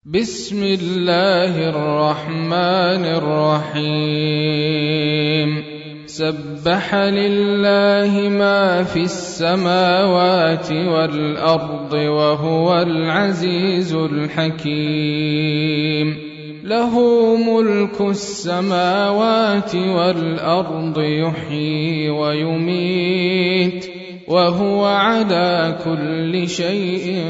بسم الله الرحمن الرحيم سبح لله ما في السماوات والأرض وهو العزيز الحكيم له ملك السماوات والأرض يحيي ويميت وهو على كل شيء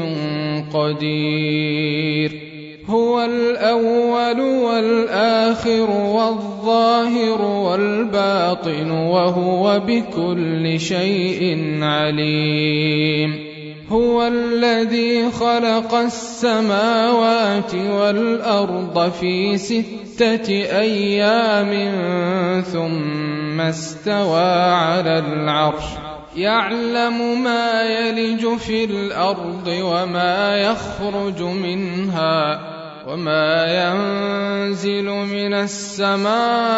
قدير هو الأول والآخر والظاهر والباطن وهو بكل شيء عليم هو الذي خلق السماوات والأرض في 6 أيام ثم استوى على العرش يعلم ما يلج في الأرض وما يخرج منها وما ينزل من السماء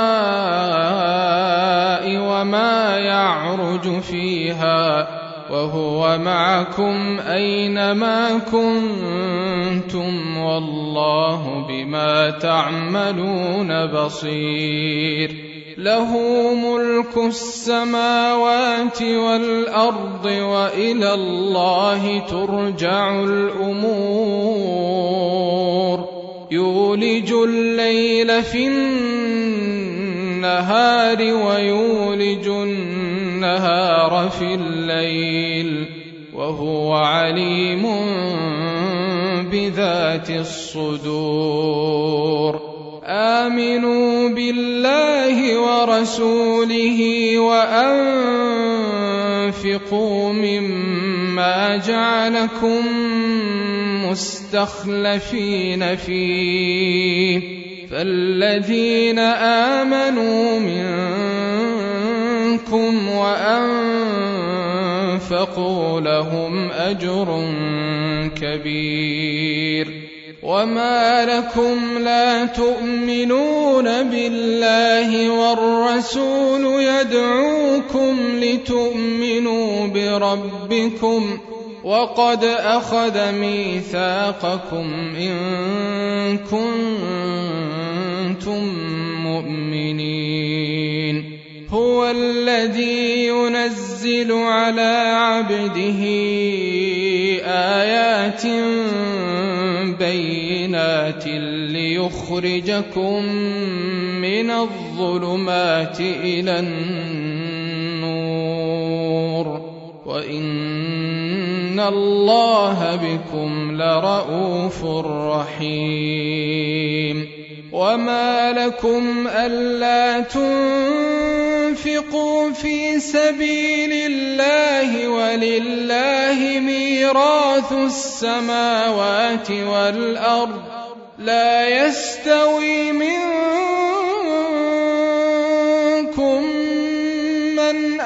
وما يعرج فيها وهو معكم أينما كنتم والله بما تعملون بصير له ملك السماوات والأرض وإلى الله ترجع الأمور يولج الليل في النهار ويولج النهار في الليل وهو عليم بذات الصدور آمنوا بالله ورسوله وأنفقوا مما جعلكم مستخلفين فيه فالذين آمنوا منكم وأنفقوا لهم أجر كبير وما لكم لا تؤمنون بالله والرسول يدعوكم لتؤمنوا بربكم وقد أخذ ميثاقكم إن كنتم مؤمنين هو الذي ينزل على عبده آيات بينات ليخرجكم من الظلمات إلى النور وإن الله بكم لرءوف رحيم وما لكم ألا تنفقوا في سبيل الله ولله ميراث السماوات والأرض لا يستوي منكم من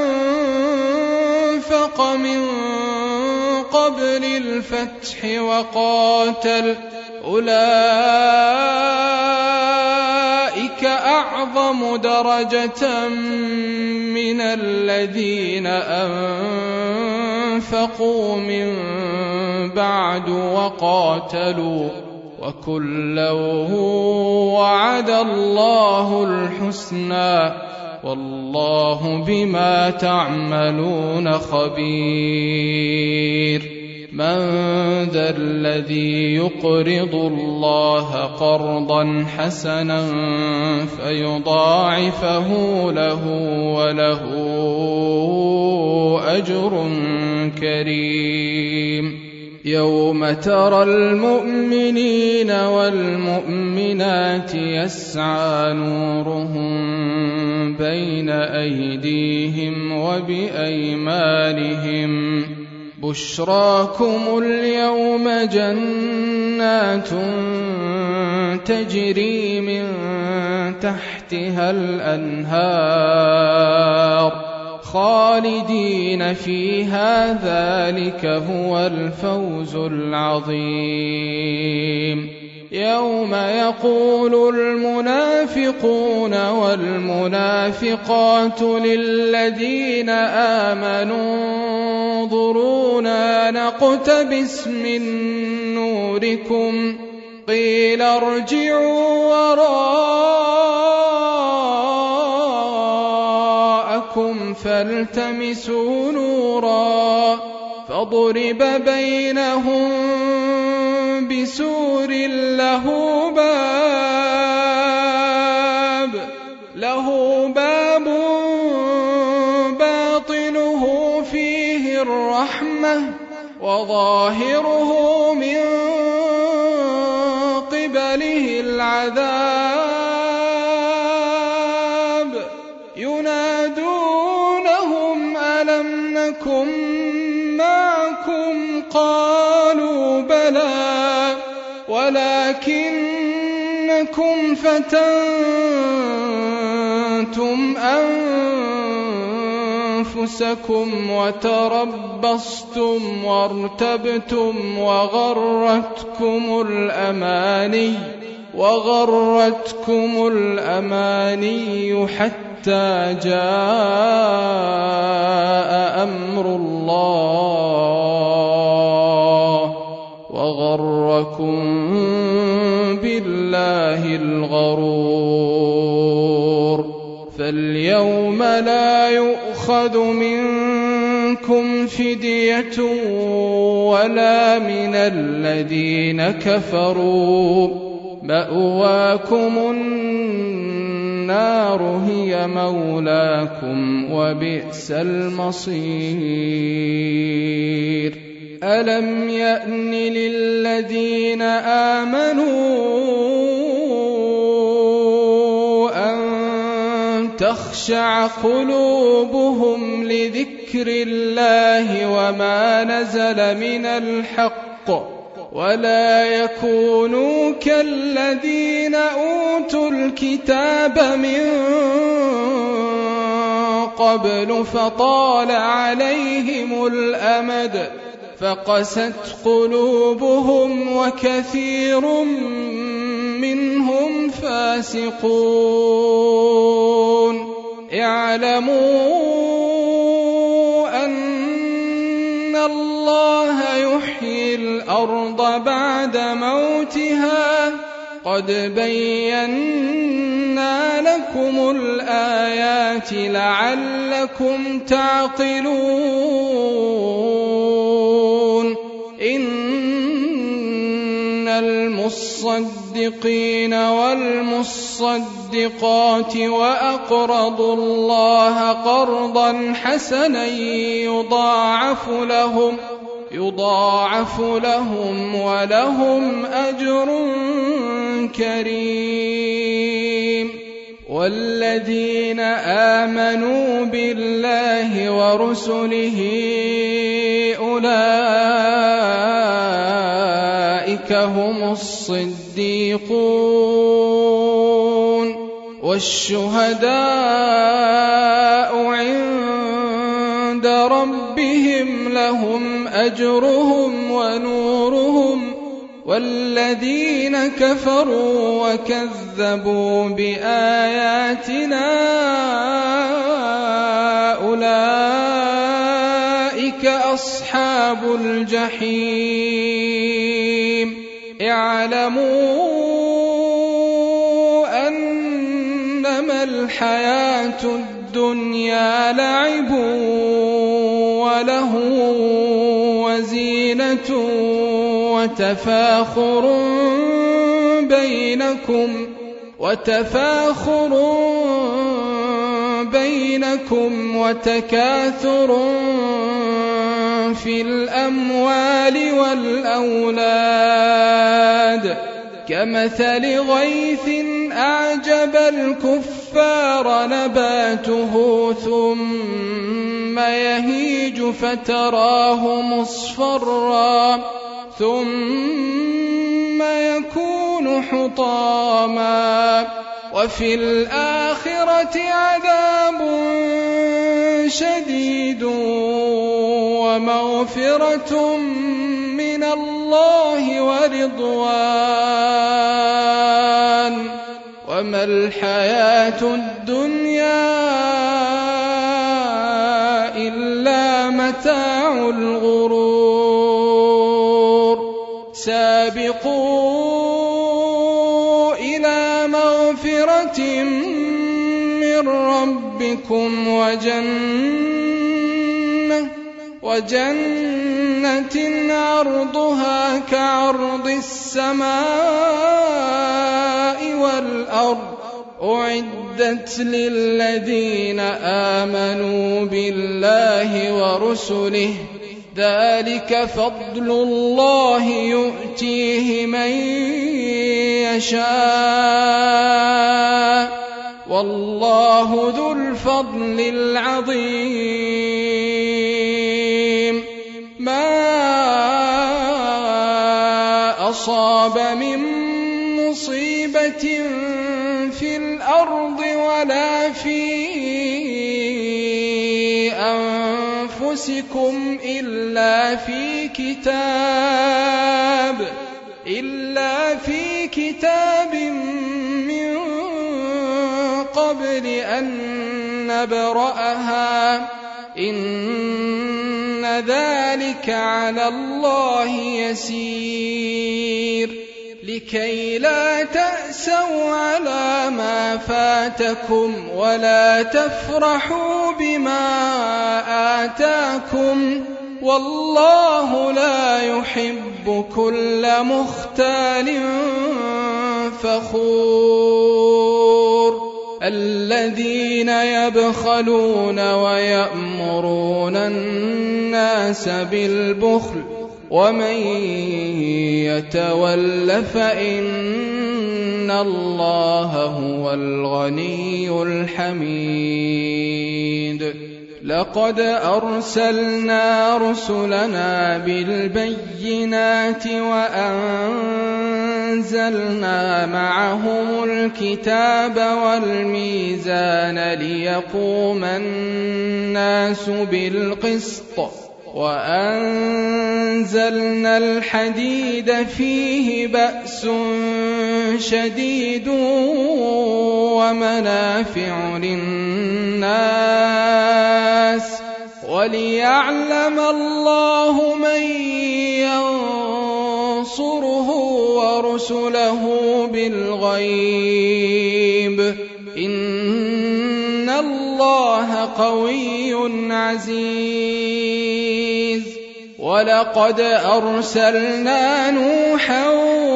أنفق من قبل الفتح وقاتل أولئك أعظم درجة من الذين أنفقوا من بعد وقاتلوا وكلا وعد الله الحسنى والله بما تعملون خبير من ذا الذي يقرض الله قرضا حسنا فيضاعفه له وله أجر كريم يوم ترى المؤمنين والمؤمنات يسعى نورهم بين أيديهم وبأيمانهم بشراكم اليوم جنات تجري من تحتها الأنهار خالدين فيها ذلك هو الفوز العظيم يوم يقول المنافقون والمنافقات للذين آمنوا انظرونا نقتبس من نوركم قيل ارجعوا وراءكم فالتمسوا نورا فضرب بينهم بسور له باب باطنه فيه الرحمة وظاهره من قبله العذاب ينادونهم ألم نكن معكم قالوا بلى ولكنكم فتنتم أنفسكم وتربصتم وارتبتم وغرتكم الأماني حتى جاء أمر الله وغركم بالله الغرور فاليوم لا يؤخذ منكم فدية ولا من الذين كفروا مأواكم النار هي مولاكم وبئس المصير ألم يأن للذين آمنوا أن تخشع قلوبهم لذكر الله وما نزل من الحق ولا يكونوا كالذين أوتوا الكتاب من قبل فطال عليهم الأمد فقست قلوبهم وكثير منهم فاسقون اعلموا أن الله يحيي الأرض بعد موتها قد بينا لكم الآيات لعلكم تعقلون إن المصدقين والمصدقات وأقرضوا الله قرضا حسنا يضاعف لهم ولهم أجر كريم والذين آمنوا بالله ورسله أولئك هم الصديقون والشهداء عند ربهم لهم أجرهم ونورهم والذين كفروا وكذبوا بآياتنا أولئك أصحاب الجحيم اعلموا أنما الحياة الدنيا لعب وله وزينة وتفاخر بينكم وتكاثر في الأموال والأولاد كمثل غيث أعجب الكفار نباته ثم يهيج فتراه مصفرا ثم يكون حطاما وفي الآخرة عذاب شديد ومغفرة من الله ورضوان وما الحياة الدنيا إلا متاع الغرور سابقون ربكم وجنة عرضها كعرض السماء والأرض أعدت للذين آمنوا بالله ورسله ذلك فضل الله يؤتيه من يشاء والله ذو الفضل العظيم. ما أصاب من مصيبة في الأرض ولا في أنفسكم إلا في كتاب من قبل أن نبرأها إن ذلك على الله يسير. لكي لا تأسوا على ما فاتكم ولا تفرحوا بما آتاكم والله لا يحب كل مختال فخور. الذين يبخلون ويأمرون الناس بالبخل ومن يتول فإن الله هو الغني الحميد. لقد أرسلنا رسلنا بالبينات وأنزلنا معهم الكتاب والميزان ليقوم الناس بالقسط وأنزلنا الحديد فيه بأس شديد ومنافع للناس وليعلم الله من ينصره ورسله بالغيب إن الله قوي عزيز. ولقد أرسلنا نوحا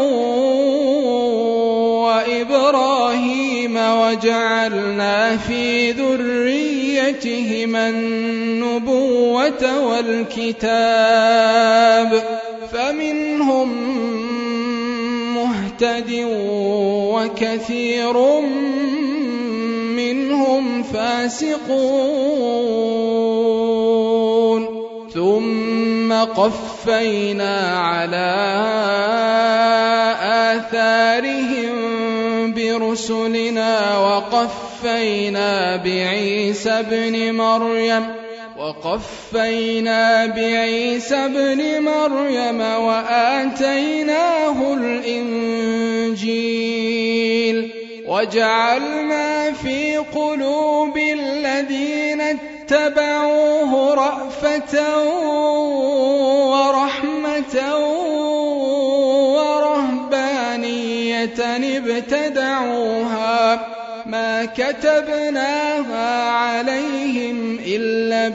وإبراهيم وجعلنا في ذريتهما النبوة والكتاب فمنهم مهتد وكثير منهم فاسقون. ثم قفينا على آثارهم برسلنا وقفينا بعيسى ابن مريم وآتيناه الإنجيل وجعلنا في قلوب الذين اتبعوه رأفة ورحمة ورهبانية ابتدعوها ما كتبناها عليهم إلا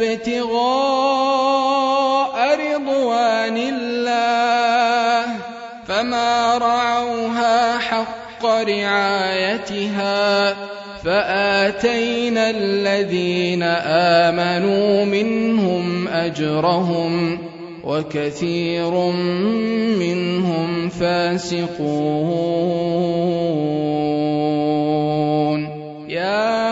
ابتغاء رضوان الله فما رعوها حق رعايتها فآتينا الذين آمنوا منهم أجرهم وكثير منهم فاسقون. يا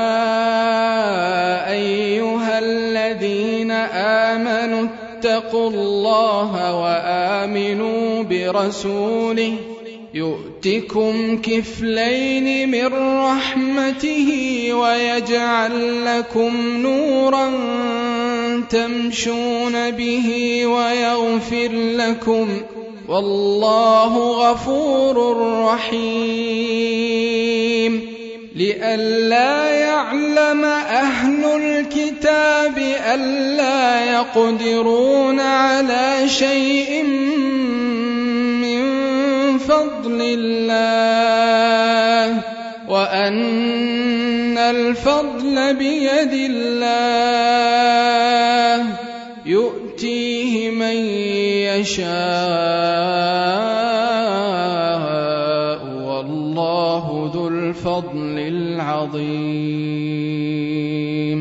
أيها الذين آمنوا اتقوا الله وآمنوا برسوله يؤتكم كفلين من رحمته ويجعل لكم نورا تمشون به ويغفر لكم والله غفور رحيم. لئلا يعلم أهل الكتاب ألا يقدرون على شيء من فضل الله وأن الفضل بيد الله يؤتيه من يشاء والله ذو الفضل العظيم.